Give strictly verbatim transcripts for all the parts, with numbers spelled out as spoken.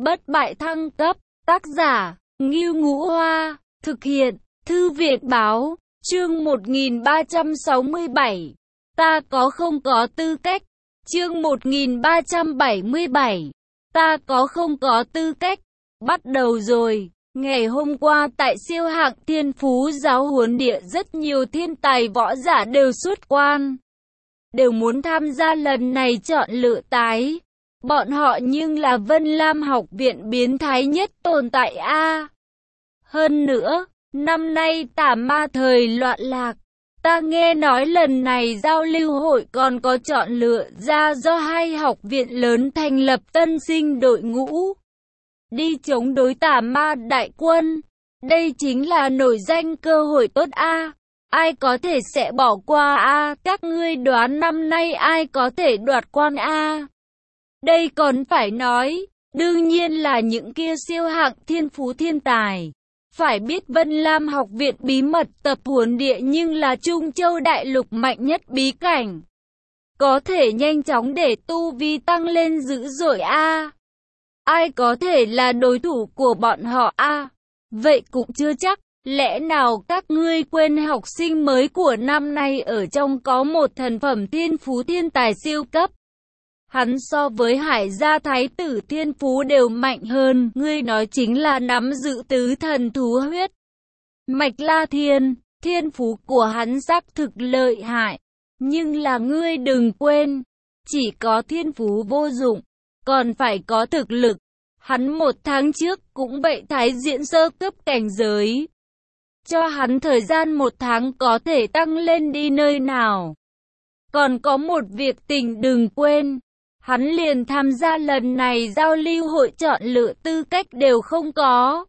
Bất bại thăng cấp, tác giả, Ngưu Ngũ Hoa, thực hiện, Thư viện báo, chương một nghìn ba trăm sáu mươi bảy. Ta có không có tư cách, chương một nghìn ba trăm bảy mươi bảy. Ta có không có tư cách, bắt đầu rồi. Ngày hôm qua tại siêu hạng Thiên Phú giáo huấn địa, rất nhiều thiên tài võ giả đều xuất quan, đều muốn tham gia lần này chọn lựa tái. Bọn họ nhưng là Vân Lam học viện biến thái nhất tồn tại a. Hơn nữa, năm nay tà ma thời loạn lạc. Ta nghe nói lần này giao lưu hội còn có chọn lựa ra do hai học viện lớn thành lập tân sinh đội ngũ, đi chống đối tà ma đại quân. Đây chính là nổi danh cơ hội tốt a. Ai có thể sẽ bỏ qua a? Các ngươi đoán năm nay ai có thể đoạt quan a? Đây còn phải nói, đương nhiên là những kia siêu hạng thiên phú thiên tài. Phải biết Vân Lam học viện bí mật tập huấn địa nhưng là Trung Châu đại lục mạnh nhất bí cảnh, có thể nhanh chóng để tu vi tăng lên dữ dội a. Ai có thể là đối thủ của bọn họ a? Vậy cũng chưa chắc. Lẽ nào các ngươi quên học sinh mới của năm nay ở trong có một thần phẩm thiên phú thiên tài siêu cấp? Hắn so với Hải gia thái tử thiên phú đều mạnh hơn. Ngươi nói chính là nắm giữ tứ thần thú huyết mạch La Thiên. Thiên phú của hắn xác thực lợi hại, nhưng là ngươi đừng quên, chỉ có thiên phú vô dụng, còn phải có thực lực. Hắn một tháng trước cũng vậy thái diễn sơ cấp cảnh giới, cho hắn thời gian một tháng có thể tăng lên đi nơi nào. Còn có một việc tình đừng quên, hắn liền tham gia lần này giao lưu hội chọn lựa tư cách đều không có.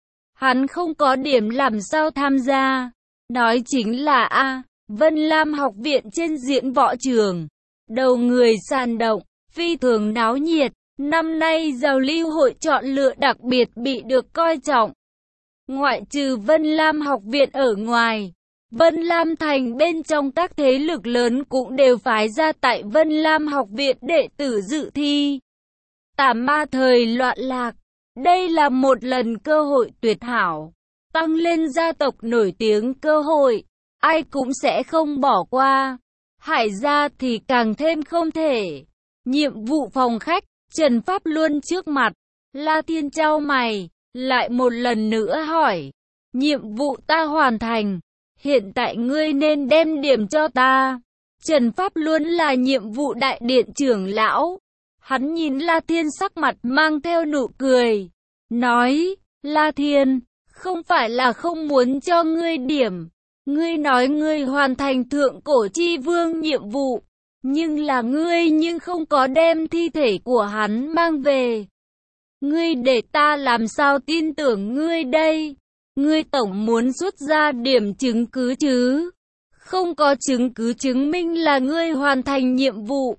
Hắn không có điểm làm sao tham gia. Nói chính là a, Vân Lam học viện trên diễn võ trường, đầu người sàn động, phi thường náo nhiệt. Năm nay giao lưu hội chọn lựa đặc biệt bị được coi trọng. Ngoại trừ Vân Lam học viện ở ngoài, Vân Lam thành bên trong các thế lực lớn cũng đều phái ra tại Vân Lam học viện đệ tử dự thi. Tà ma thời loạn lạc, đây là một lần cơ hội tuyệt hảo, tăng lên gia tộc nổi tiếng cơ hội, ai cũng sẽ không bỏ qua. Hải gia thì càng thêm không thể. Nhiệm vụ phòng khách, Trần Pháp Luân trước mặt, La Thiên chau mày, lại một lần nữa hỏi, nhiệm vụ ta hoàn thành, hiện tại ngươi nên đem điểm cho ta. Trần Pháp Luân là nhiệm vụ đại điện trưởng lão. Hắn nhìn La Thiên sắc mặt mang theo nụ cười, nói, La Thiên, không phải là không muốn cho ngươi điểm. Ngươi nói ngươi hoàn thành thượng cổ chi vương nhiệm vụ, nhưng là ngươi nhưng không có đem thi thể của hắn mang về. Ngươi để ta làm sao tin tưởng ngươi đây? Ngươi tổng muốn xuất ra điểm chứng cứ chứ? Không có chứng cứ chứng minh là ngươi hoàn thành nhiệm vụ,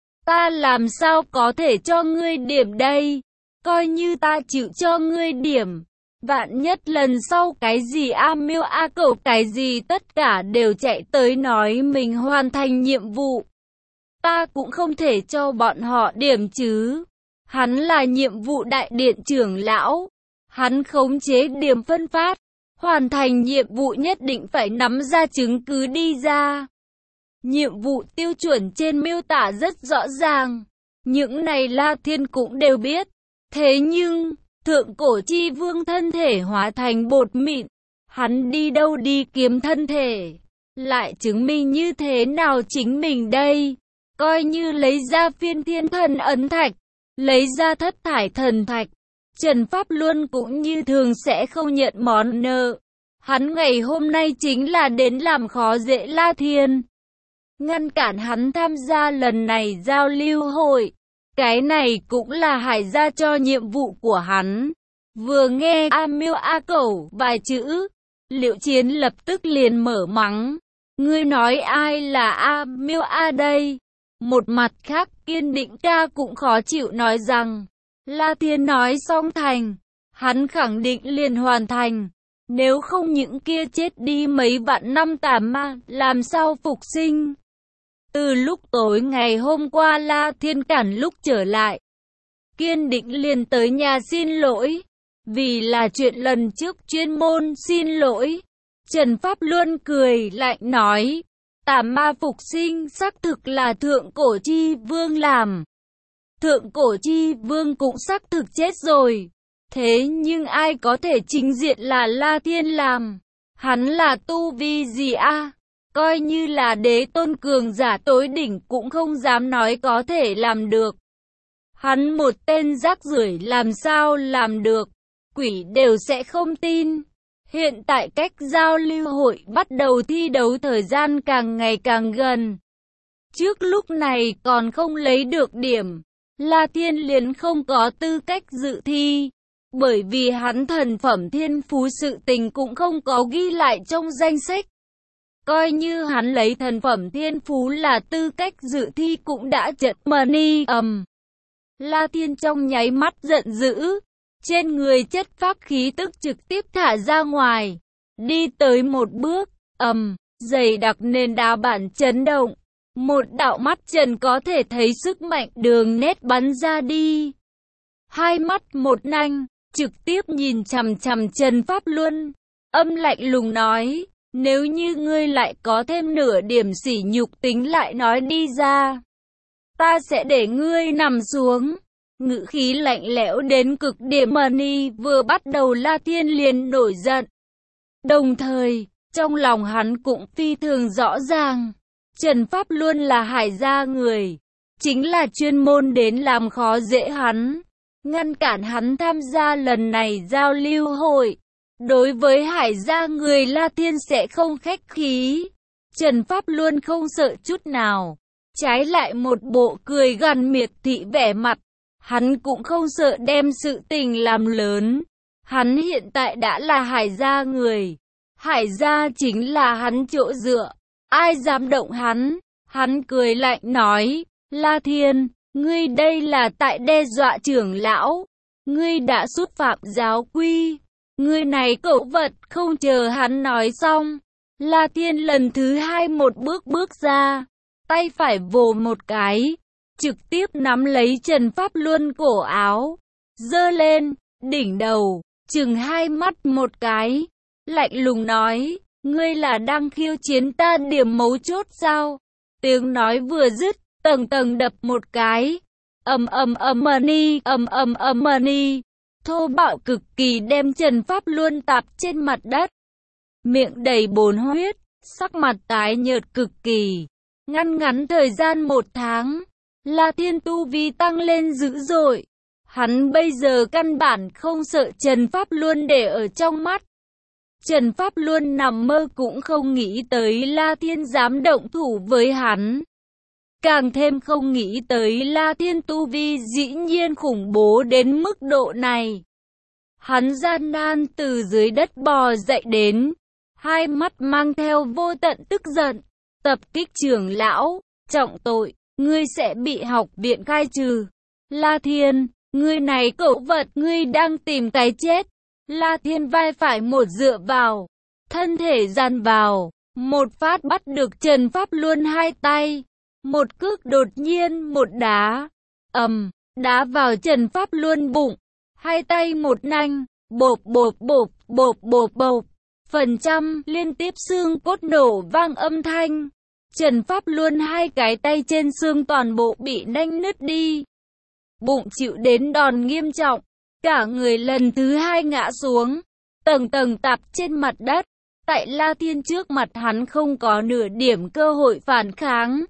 ta làm sao có thể cho ngươi điểm đây? Coi như ta chịu cho ngươi điểm, vạn nhất lần sau cái gì A Miêu A Cẩu cái gì tất cả đều chạy tới nói mình hoàn thành nhiệm vụ, ta cũng không thể cho bọn họ điểm chứ. Hắn là nhiệm vụ đại điện trưởng lão, hắn khống chế điểm phân phát, hoàn thành nhiệm vụ nhất định phải nắm ra chứng cứ đi ra. Nhiệm vụ tiêu chuẩn trên miêu tả rất rõ ràng, những này La Thiên cũng đều biết. Thế nhưng, thượng cổ chi vương thân thể hóa thành bột mịn, hắn đi đâu đi kiếm thân thể, lại chứng minh như thế nào chính mình đây? Coi như lấy ra phiên thiên thần ấn thạch, lấy ra thất thải thần thạch, Trần Pháp Luân cũng như thường sẽ không nhận món nợ. Hắn ngày hôm nay chính là đến làm khó dễ La Thiên, ngăn cản hắn tham gia lần này giao lưu hội. Cái này cũng là Hải gia cho nhiệm vụ của hắn. Vừa nghe A Miêu A Cẩu vài chữ, Liệu Chiến lập tức liền mở mắng, ngươi nói ai là A Miêu A đây? Một mặt khác Kiên Định ca cũng khó chịu nói rằng, La Thiên nói xong thành, hắn khẳng định liền hoàn thành. Nếu không những kia chết đi mấy vạn năm tà ma, làm sao phục sinh? Từ lúc tối ngày hôm qua La Thiên cản lúc trở lại, kiên định liền tới nhà xin lỗi. Vì là chuyện lần trước chuyên môn xin lỗi. Trần Pháp Luân cười lạnh nói, tà ma phục sinh xác thực là thượng cổ chi vương làm. Thượng cổ chi vương cũng xác thực chết rồi. Thế nhưng ai có thể chính diện là La Thiên làm? Hắn là tu vi gì a? Coi như là đế tôn cường giả tối đỉnh cũng không dám nói có thể làm được. Hắn một tên rác rưởi làm sao làm được? Quỷ đều sẽ không tin. Hiện tại cách giao lưu hội bắt đầu thi đấu thời gian càng ngày càng gần. Trước lúc này còn không lấy được điểm, La Thiên liền không có tư cách dự thi. Bởi vì hắn thần phẩm thiên phú sự tình cũng không có ghi lại trong danh sách. Coi như hắn lấy thần phẩm thiên phú là tư cách dự thi cũng đã chật mani ầm. La Thiên trong nháy mắt giận dữ. Trên người chất pháp khí tức trực tiếp thả ra ngoài. Đi tới một bước, ầm, dày đặc nền đá bản chấn động. Một đạo mắt trần có thể thấy sức mạnh đường nét bắn ra đi. Hai mắt một nanh, trực tiếp nhìn chằm chằm Trần Pháp Luân. Âm lạnh lùng nói, nếu như ngươi lại có thêm nửa điểm sỉ nhục tính lại nói đi ra. Ta sẽ để ngươi nằm xuống. Ngữ khí lạnh lẽo đến cực điểm. Mani vừa bắt đầu La Thiên liền nổi giận. Đồng thời, trong lòng hắn cũng phi thường rõ ràng. Trần Pháp Luân là Hải gia người. Chính là chuyên môn đến làm khó dễ hắn. Ngăn cản hắn tham gia lần này giao lưu hội. Đối với Hải gia người La Thiên sẽ không khách khí. Trần Pháp Luân không sợ chút nào. Trái lại một bộ cười gằn miệt thị vẻ mặt. Hắn cũng không sợ đem sự tình làm lớn. Hắn hiện tại đã là Hải gia người. Hải gia chính là hắn chỗ dựa. Ai dám động hắn? Hắn cười lạnh nói, La Thiên, ngươi đây là tại đe dọa trưởng lão. Ngươi đã xúc phạm giáo quy. Ngươi này cẩu vật. Không chờ hắn nói xong, La Thiên lần thứ hai một bước bước ra. Tay phải vồ một cái. Trực tiếp nắm lấy Trần Pháp Luân cổ áo, giơ lên, đỉnh đầu, chừng hai mắt một cái, lạnh lùng nói, ngươi là đang khiêu chiến ta điểm mấu chốt sao? Tiếng nói vừa dứt, tầng tầng đập một cái, ầm ầm ầm mani, ầm ầm ầm mani, thô bạo cực kỳ đem Trần Pháp Luân tạp trên mặt đất, miệng đầy bồn huyết, sắc mặt tái nhợt cực kỳ, ngăn ngắn thời gian một tháng. La Thiên tu vi tăng lên dữ dội. Hắn bây giờ căn bản không sợ Trần Pháp Luân để ở trong mắt. Trần Pháp Luân nằm mơ cũng không nghĩ tới La Thiên dám động thủ với hắn. Càng thêm không nghĩ tới La Thiên tu vi dĩ nhiên khủng bố đến mức độ này. Hắn gian nan từ dưới đất bò dậy đến. Hai mắt mang theo vô tận tức giận. Tập kích trưởng lão, trọng tội. Ngươi sẽ bị học viện khai trừ. La Thiên, ngươi này cẩu vật, ngươi đang tìm cái chết. La Thiên vai phải một dựa vào, thân thể dàn vào, một phát bắt được Trần Pháp Luân hai tay. Một cước đột nhiên một đá, ầm, đá vào Trần Pháp Luân bụng. Hai tay một nanh, bộp bộp bộp, bộp bộp bộp. Phần trăm liên tiếp xương cốt nổ vang âm thanh. Trần Pháp Luân hai cái tay trên xương toàn bộ bị nanh nứt đi. Bụng chịu đến đòn nghiêm trọng. Cả người lần thứ hai ngã xuống. Tầng tầng tạp trên mặt đất. Tại La Thiên trước mặt hắn không có nửa điểm cơ hội phản kháng.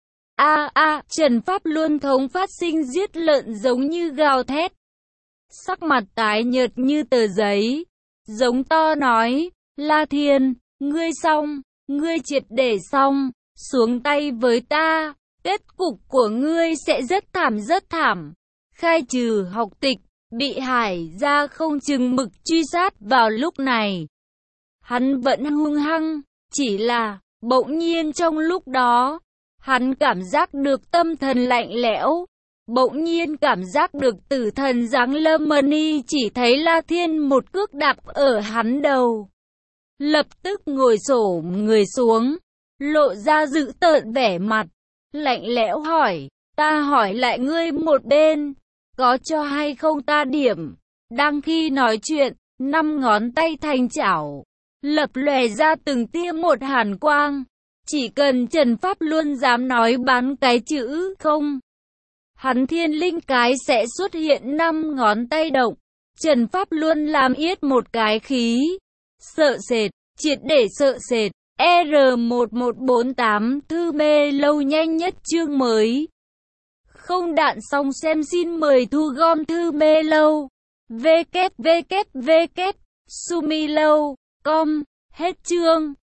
A a, Trần Pháp Luân thống phát sinh giết lợn giống như gào thét. Sắc mặt tái nhợt như tờ giấy. Giống to nói, La Thiên, ngươi xong, ngươi triệt để xong. Xuống tay với ta, kết cục của ngươi sẽ rất thảm rất thảm. Khai trừ học tịch, bị Hải gia không chừng mực truy sát vào lúc này. Hắn vẫn hung hăng, chỉ là, bỗng nhiên trong lúc đó, hắn cảm giác được tâm thần lạnh lẽo. Bỗng nhiên cảm giác được tử thần giáng lâm. Mani chỉ thấy La Thiên một cước đạp ở hắn đầu. Lập tức ngồi xổm người xuống. Lộ ra dữ tợn vẻ mặt, lạnh lẽo hỏi, ta hỏi lại ngươi một bên, có cho hay không ta điểm. Đang khi nói chuyện, năm ngón tay thành chảo, lập lòe ra từng tia một hàn quang. Chỉ cần Trần Pháp Luân dám nói bán cái chữ không, hắn thiên linh cái sẽ xuất hiện năm ngón tay động. Trần Pháp Luân làm yết một cái khí, sợ sệt, triệt để sợ sệt. R một một bốn tám Thư mê lâu nhanh nhất chương mới. Không đạn xong xem xin mời thu gom Thư mê lâu. W W W Sumilou chấm com. Hết chương.